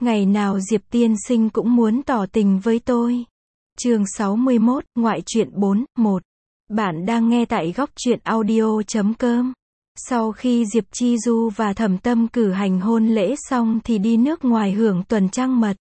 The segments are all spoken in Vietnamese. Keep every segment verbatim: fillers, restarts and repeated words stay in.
Ngày nào Diệp tiên sinh cũng muốn tỏ tình với tôi. Chương sáu mươi mốt, ngoại truyện bốn, một. Bạn đang nghe tại góc truyện audio chấm com. Sau khi Diệp Chi Du và Thẩm Tâm cử hành hôn lễ xong thì đi nước ngoài hưởng tuần trăng mật.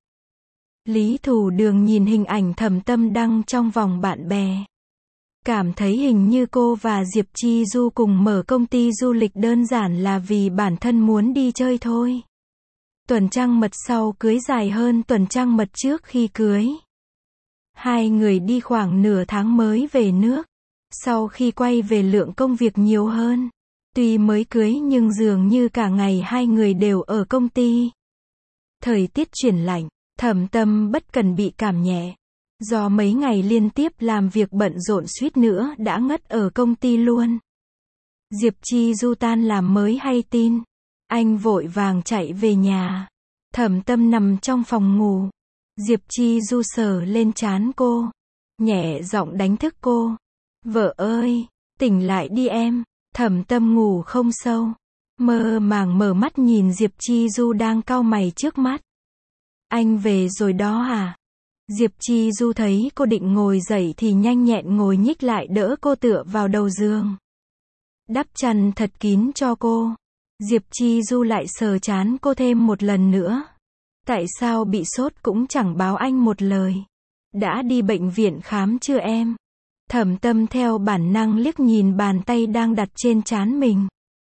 Lý Thủ Đường nhìn hình ảnh Thẩm Tâm đăng trong vòng bạn bè. Cảm thấy hình như cô và Diệp Chi Du cùng mở công ty du lịch đơn giản là vì bản thân muốn đi chơi thôi. Tuần trăng mật sau cưới dài hơn tuần trăng mật trước khi cưới. Hai người đi khoảng nửa tháng mới về nước. Sau khi quay về lượng công việc nhiều hơn. Tuy mới cưới nhưng dường như cả ngày hai người đều ở công ty. Thời tiết chuyển lạnh, Thẩm Tâm bất cần bị cảm nhẹ. Do mấy ngày liên tiếp làm việc bận rộn suýt nữa đã ngất ở công ty luôn. Diệp Chi Du tan làm mới hay tin. Anh vội vàng chạy về nhà. Thẩm Tâm nằm trong phòng ngủ. Diệp Chi Du sờ lên trán cô. Nhẹ giọng đánh thức cô. Vợ ơi, tỉnh lại đi em. Thẩm Tâm ngủ không sâu. Mơ màng mở mắt nhìn Diệp Chi Du đang cau mày trước mắt. Anh về rồi đó hả? Diệp Chi Du thấy cô định ngồi dậy thì nhanh nhẹn ngồi nhích lại đỡ cô tựa vào đầu giường. Đắp chăn thật kín cho cô. Diệp Chi Du lại sờ trán cô thêm một lần nữa. Tại sao bị sốt cũng chẳng báo anh một lời. Đã đi bệnh viện khám chưa em? Thẩm Tâm theo bản năng liếc nhìn bàn tay đang đặt trên trán mình.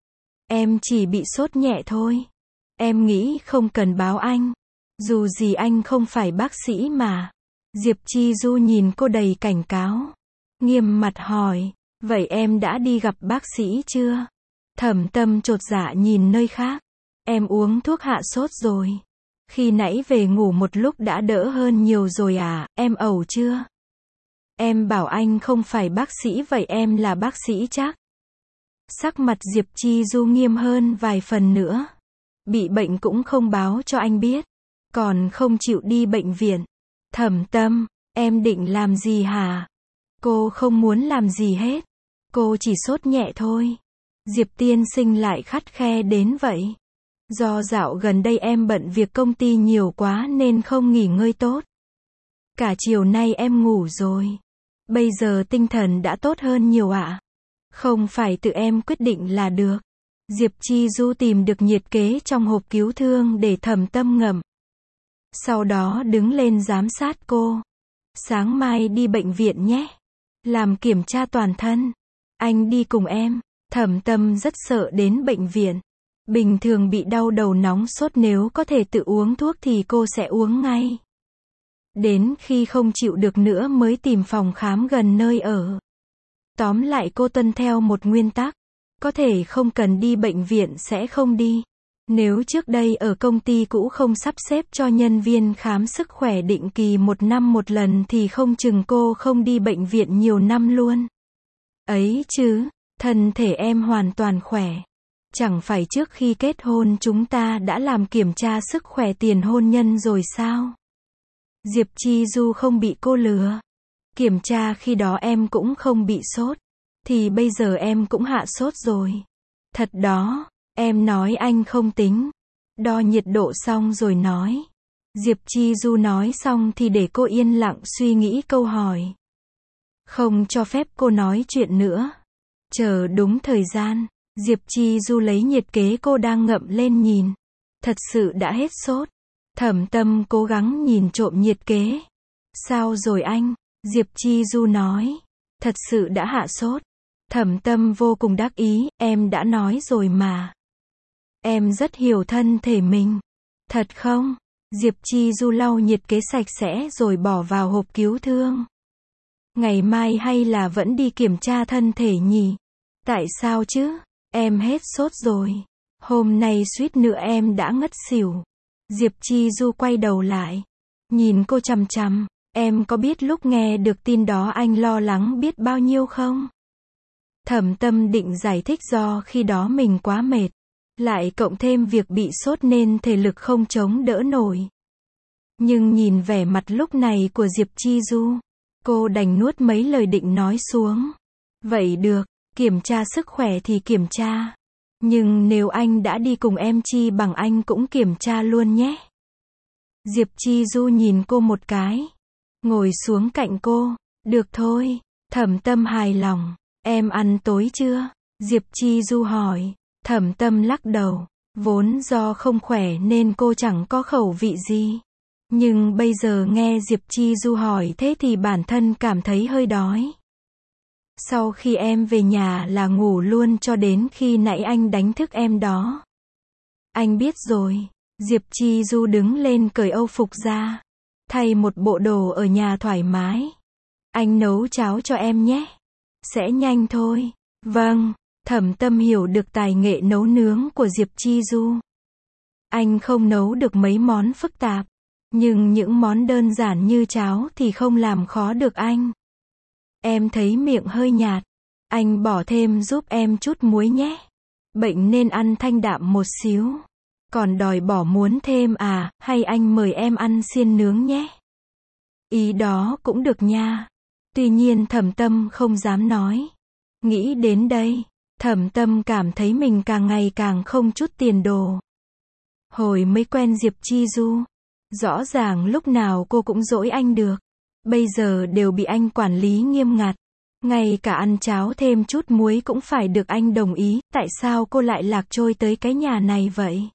Em chỉ bị sốt nhẹ thôi. Em nghĩ không cần báo anh. Dù gì anh không phải bác sĩ mà. Diệp Chi Du nhìn cô đầy cảnh cáo. Nghiêm mặt hỏi, vậy em đã đi gặp bác sĩ chưa? Thẩm Tâm chột dạ nhìn nơi khác. Em uống thuốc hạ sốt rồi. Khi nãy về ngủ một lúc đã đỡ hơn nhiều rồi à, em ẩu chưa? Em bảo anh không phải bác sĩ vậy em là bác sĩ chắc? Sắc mặt Diệp Chi Du nghiêm hơn vài phần nữa. Bị bệnh cũng không báo cho anh biết. Còn không chịu đi bệnh viện. Thẩm Tâm, em định làm gì hả? Cô không muốn làm gì hết. Cô chỉ sốt nhẹ thôi. Diệp tiên sinh lại khắt khe đến vậy. Do dạo gần đây em bận việc công ty nhiều quá nên không nghỉ ngơi tốt. Cả chiều nay em ngủ rồi. Bây giờ tinh thần đã tốt hơn nhiều ạ. Không phải tự em quyết định là được. Diệp Chi Du tìm được nhiệt kế trong hộp cứu thương để Thẩm Tâm ngậm. Sau đó đứng lên giám sát cô. Sáng mai đi bệnh viện nhé. Làm kiểm tra toàn thân. Anh đi cùng em. Thẩm Tâm rất sợ đến bệnh viện. Bình thường bị đau đầu nóng sốt nếu có thể tự uống thuốc thì cô sẽ uống ngay. Đến khi không chịu được nữa mới tìm phòng khám gần nơi ở. Tóm lại cô tuân theo một nguyên tắc. Có thể không cần đi bệnh viện sẽ không đi. Nếu trước đây ở công ty cũ không sắp xếp cho nhân viên khám sức khỏe định kỳ một năm một lần thì không chừng cô không đi bệnh viện nhiều năm luôn. Ấy chứ, thân thể em hoàn toàn khỏe. Chẳng phải trước khi kết hôn chúng ta đã làm kiểm tra sức khỏe tiền hôn nhân rồi sao? Diệp Chi Du không bị cô lừa. Kiểm tra khi đó em cũng không bị sốt. Thì bây giờ em cũng hạ sốt rồi. Thật đó, em nói anh không tính. Đo nhiệt độ xong rồi nói. Diệp Chi Du nói xong thì để cô yên lặng suy nghĩ câu hỏi. Không cho phép cô nói chuyện nữa. Chờ đúng thời gian, Diệp Chi Du lấy nhiệt kế cô đang ngậm lên nhìn. Thật sự đã hết sốt. Thẩm Tâm cố gắng nhìn trộm nhiệt kế. Sao rồi anh? Diệp Chi Du nói. Thật sự đã hạ sốt. Thẩm Tâm vô cùng đắc ý, em đã nói rồi mà. Em rất hiểu thân thể mình. Thật không? Diệp Chi Du lau nhiệt kế sạch sẽ rồi bỏ vào hộp cứu thương. Ngày mai hay là vẫn đi kiểm tra thân thể nhỉ? Tại sao chứ? Em hết sốt rồi. Hôm nay suýt nữa em đã ngất xỉu. Diệp Chi Du quay đầu lại. Nhìn cô chằm chằm. Em có biết lúc nghe được tin đó anh lo lắng biết bao nhiêu không? Thẩm Tâm định giải thích do khi đó mình quá mệt. Lại cộng thêm việc bị sốt nên thể lực không chống đỡ nổi. Nhưng nhìn vẻ mặt lúc này của Diệp Chi Du. Cô đành nuốt mấy lời định nói xuống. Vậy được, kiểm tra sức khỏe thì kiểm tra. Nhưng nếu anh đã đi cùng em chi bằng anh cũng kiểm tra luôn nhé. Diệp Chi Du nhìn cô một cái. Ngồi xuống cạnh cô. Được thôi. Thẩm Tâm hài lòng. Em ăn tối chưa? Diệp Chi Du hỏi. Thẩm Tâm lắc đầu. Vốn do không khỏe nên cô chẳng có khẩu vị gì. Nhưng bây giờ nghe Diệp Chi Du hỏi thế thì bản thân cảm thấy hơi đói. Sau khi em về nhà là ngủ luôn cho đến khi nãy anh đánh thức em đó. Anh biết rồi. Diệp Chi Du đứng lên cởi âu phục ra. Thay một bộ đồ ở nhà thoải mái. Anh nấu cháo cho em nhé. Sẽ nhanh thôi. Vâng. Thẩm Tâm hiểu được tài nghệ nấu nướng của Diệp Chi Du. Anh không nấu được mấy món phức tạp. Nhưng những món đơn giản như cháo thì không làm khó được anh. Em thấy miệng hơi nhạt. Anh bỏ thêm giúp em chút muối nhé. Bệnh nên ăn thanh đạm một xíu. Còn đòi bỏ muốn thêm à, hay anh mời em ăn xiên nướng nhé. Ý đó cũng được nha. Tuy nhiên Thẩm Tâm không dám nói. Nghĩ đến đây, Thẩm Tâm cảm thấy mình càng ngày càng không chút tiền đồ. Hồi mới quen Diệp Chi Du, rõ ràng lúc nào cô cũng dỗi anh được. Bây giờ đều bị anh quản lý nghiêm ngặt. Ngay cả ăn cháo thêm chút muối cũng phải được anh đồng ý. Tại sao cô lại lạc trôi tới cái nhà này vậy?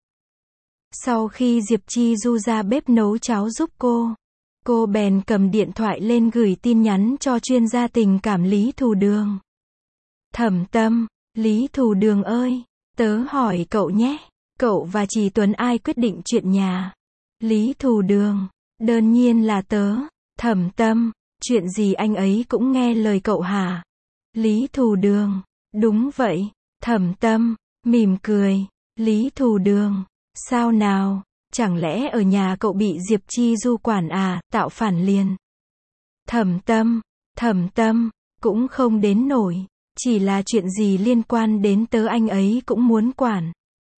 Sau khi Diệp Chi Du ra bếp nấu cháo giúp cô, cô bèn cầm điện thoại lên gửi tin nhắn cho chuyên gia tình cảm Lý Thù Đường. Thẩm Tâm, Lý Thù Đường ơi, tớ hỏi cậu nhé, cậu và Trì Tuấn ai quyết định chuyện nhà? Lý Thù Đường, đương nhiên là tớ. Thẩm Tâm, chuyện gì anh ấy cũng nghe lời cậu hả? Lý Thù Đường, đúng vậy. Thẩm Tâm, mỉm cười. Lý Thù Đường, sao nào, chẳng lẽ ở nhà cậu bị Diệp Chi Du quản à, tạo phản liền? Thẩm Tâm, Thẩm Tâm, cũng không đến nổi, chỉ là chuyện gì liên quan đến tớ anh ấy cũng muốn quản.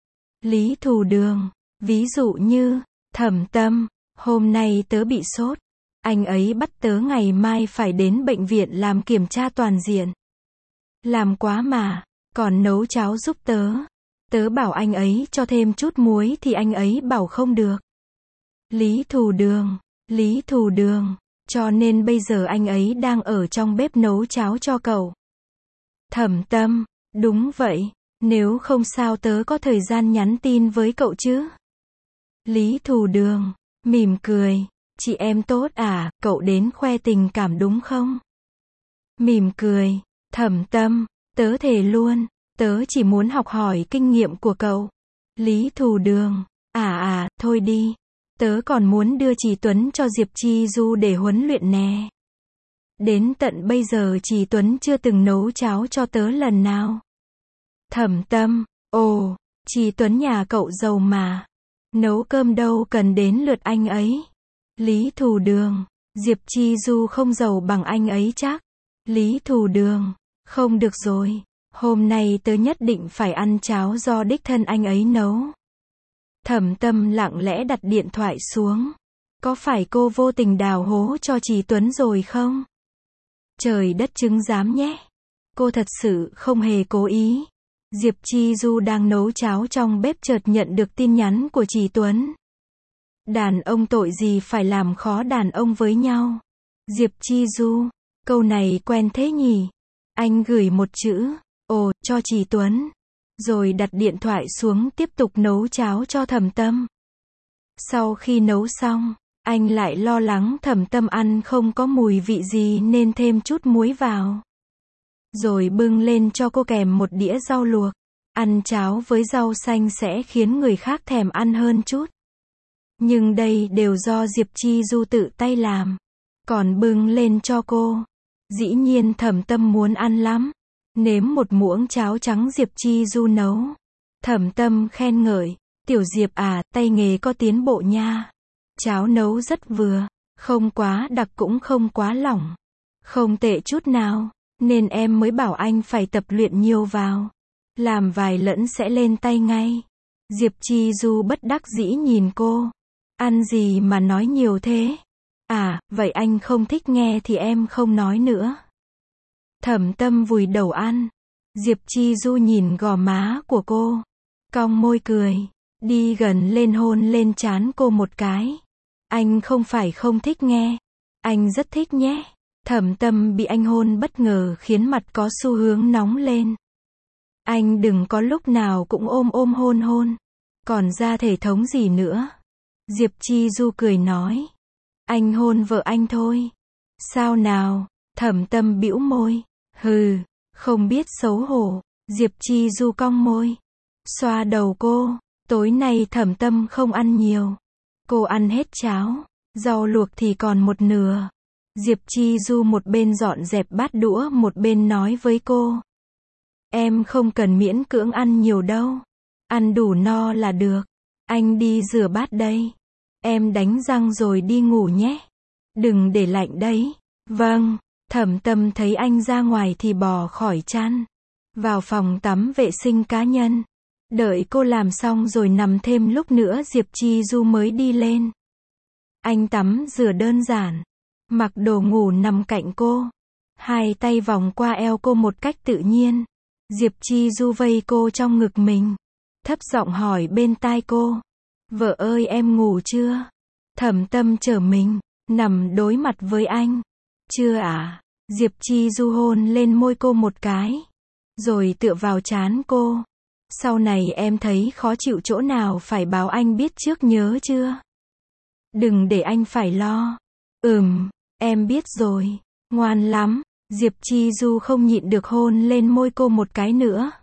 Lý Thù Đường, ví dụ như, Thẩm Tâm, hôm nay tớ bị sốt, anh ấy bắt tớ ngày mai phải đến bệnh viện làm kiểm tra toàn diện. Làm quá mà, còn nấu cháo giúp tớ. Tớ bảo anh ấy cho thêm chút muối thì anh ấy bảo không được. Lý Thù Đường, Lý Thù Đường, cho nên bây giờ anh ấy đang ở trong bếp nấu cháo cho cậu. Thẩm Tâm, đúng vậy, nếu không sao tớ có thời gian nhắn tin với cậu chứ? Lý Thù Đường, mỉm cười, chị em tốt à, cậu đến khoe tình cảm đúng không? Mỉm cười, Thẩm Tâm, tớ thề luôn. Tớ chỉ muốn học hỏi kinh nghiệm của cậu. Lý Thù Đường, à à, thôi đi. Tớ còn muốn đưa Trì Tuấn cho Diệp Chi Du để huấn luyện nè. Đến tận bây giờ Trì Tuấn chưa từng nấu cháo cho tớ lần nào. Thẩm Tâm, ồ, Trì Tuấn nhà cậu giàu mà. Nấu cơm đâu cần đến lượt anh ấy. Lý Thù Đường, Diệp Chi Du không giàu bằng anh ấy chắc. Lý Thù Đường, không được rồi. Hôm nay tớ nhất định phải ăn cháo do đích thân anh ấy nấu. Thẩm Tâm lặng lẽ đặt điện thoại xuống. Có phải cô vô tình đào hố cho Trì Tuấn rồi không? Trời đất chứng giám nhé. Cô thật sự không hề cố ý. Diệp Chi Du đang nấu cháo trong bếp chợt nhận được tin nhắn của Trì Tuấn. Đàn ông tội gì phải làm khó đàn ông với nhau. Diệp Chi Du, câu này quen thế nhỉ? Anh gửi một chữ. Ồ, cho Trì Tuấn. Rồi đặt điện thoại xuống tiếp tục nấu cháo cho Thẩm Tâm. Sau khi nấu xong, anh lại lo lắng Thẩm Tâm ăn không có mùi vị gì nên thêm chút muối vào. Rồi bưng lên cho cô kèm một đĩa rau luộc. Ăn cháo với rau xanh sẽ khiến người khác thèm ăn hơn chút. Nhưng đây đều do Diệp Chi Du tự tay làm. Còn bưng lên cho cô. Dĩ nhiên Thẩm Tâm muốn ăn lắm. Nếm một muỗng cháo trắng Diệp Chi Du nấu. Thẩm Tâm khen ngợi, tiểu Diệp à, tay nghề có tiến bộ nha. Cháo nấu rất vừa, không quá đặc cũng không quá lỏng. Không tệ chút nào, nên em mới bảo anh phải tập luyện nhiều vào. Làm vài lẫn sẽ lên tay ngay. Diệp Chi Du bất đắc dĩ nhìn cô. Ăn gì mà nói nhiều thế? À, vậy anh không thích nghe thì em không nói nữa. Thẩm Tâm vùi đầu ăn. Diệp Chi Du nhìn gò má của cô. Cong môi cười. Đi gần lên hôn lên trán cô một cái. Anh không phải không thích nghe. Anh rất thích nhé. Thẩm Tâm bị anh hôn bất ngờ khiến mặt có xu hướng nóng lên. Anh đừng có lúc nào cũng ôm ôm hôn hôn. Còn ra thể thống gì nữa. Diệp Chi Du cười nói. Anh hôn vợ anh thôi. Sao nào? Thẩm Tâm bĩu môi. Hừ, không biết xấu hổ. Diệp Chi Du cong môi. Xoa đầu cô. Tối nay Thẩm Tâm không ăn nhiều. Cô ăn hết cháo. Rau luộc thì còn một nửa. Diệp Chi Du một bên dọn dẹp bát đũa một bên nói với cô. Em không cần miễn cưỡng ăn nhiều đâu. Ăn đủ no là được. Anh đi rửa bát đây. Em đánh răng rồi đi ngủ nhé. Đừng để lạnh đấy. Vâng. Thẩm Tâm thấy anh ra ngoài thì bò khỏi chăn. Vào phòng tắm vệ sinh cá nhân. Đợi cô làm xong rồi nằm thêm lúc nữa Diệp Chi Du mới đi lên. Anh tắm rửa đơn giản. Mặc đồ ngủ nằm cạnh cô. Hai tay vòng qua eo cô một cách tự nhiên. Diệp Chi Du vây cô trong ngực mình. Thấp giọng hỏi bên tai cô. Vợ ơi em ngủ chưa? Thẩm Tâm trở mình. Nằm đối mặt với anh. Chưa à? Diệp Chi Du hôn lên môi cô một cái. Rồi tựa vào trán cô. Sau này em thấy khó chịu chỗ nào phải báo anh biết trước nhớ chưa? Đừng để anh phải lo. Ừm, em biết rồi. Ngoan lắm. Diệp Chi Du không nhịn được hôn lên môi cô một cái nữa.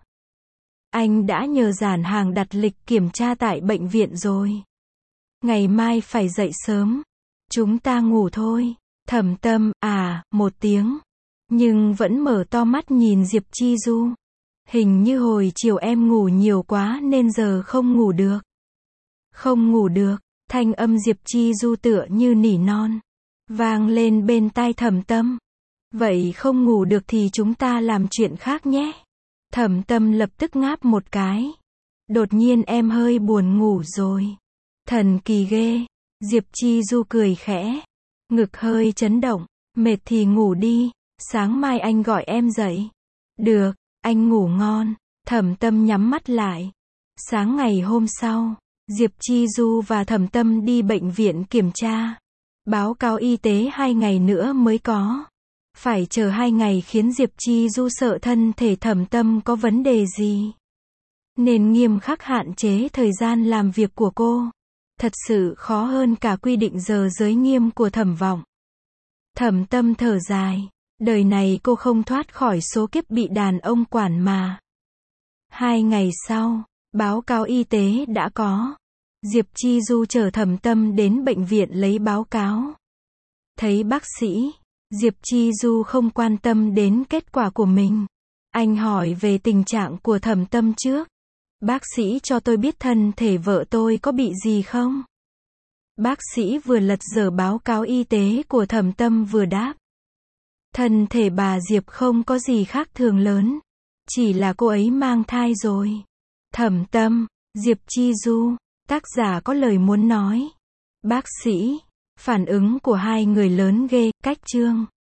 Anh đã nhờ giản hàng đặt lịch kiểm tra tại bệnh viện rồi. Ngày mai phải dậy sớm. Chúng ta ngủ thôi. Thẩm Tâm, à, một tiếng. Nhưng vẫn mở to mắt nhìn Diệp Chi Du. Hình như hồi chiều em ngủ nhiều quá nên giờ không ngủ được. Không ngủ được, thanh âm Diệp Chi Du tựa như nỉ non. Vang lên bên tai Thẩm Tâm. Vậy không ngủ được thì chúng ta làm chuyện khác nhé. Thẩm Tâm lập tức ngáp một cái. Đột nhiên em hơi buồn ngủ rồi. Thần kỳ ghê. Diệp Chi Du cười khẽ. Ngực hơi chấn động. Mệt thì ngủ đi. Sáng mai anh gọi em dậy. Được, anh ngủ ngon. Thẩm Tâm nhắm mắt lại. Sáng ngày hôm sau, Diệp Chi Du và Thẩm Tâm đi bệnh viện kiểm tra. Báo cáo y tế hai ngày nữa mới có. Phải chờ hai ngày khiến Diệp Chi Du sợ thân thể Thẩm Tâm có vấn đề gì. Nên nghiêm khắc hạn chế thời gian làm việc của cô. Thật sự khó hơn cả quy định giờ giới nghiêm của Thẩm Vọng. Thẩm Tâm thở dài. Đời này cô không thoát khỏi số kiếp bị đàn ông quản mà. Hai ngày sau, báo cáo y tế đã có. Diệp Chi Du chở Thẩm Tâm đến bệnh viện lấy báo cáo. Thấy bác sĩ, Diệp Chi Du không quan tâm đến kết quả của mình. Anh hỏi về tình trạng của Thẩm Tâm trước. Bác sĩ cho tôi biết thân thể vợ tôi có bị gì không? Bác sĩ vừa lật dở báo cáo y tế của Thẩm Tâm vừa đáp. Thân thể bà Diệp không có gì khác thường lớn. Chỉ là cô ấy mang thai rồi. Thẩm Tâm, Diệp Chi Du, tác giả có lời muốn nói. Bác sĩ, phản ứng của hai người lớn ghê, cách chương.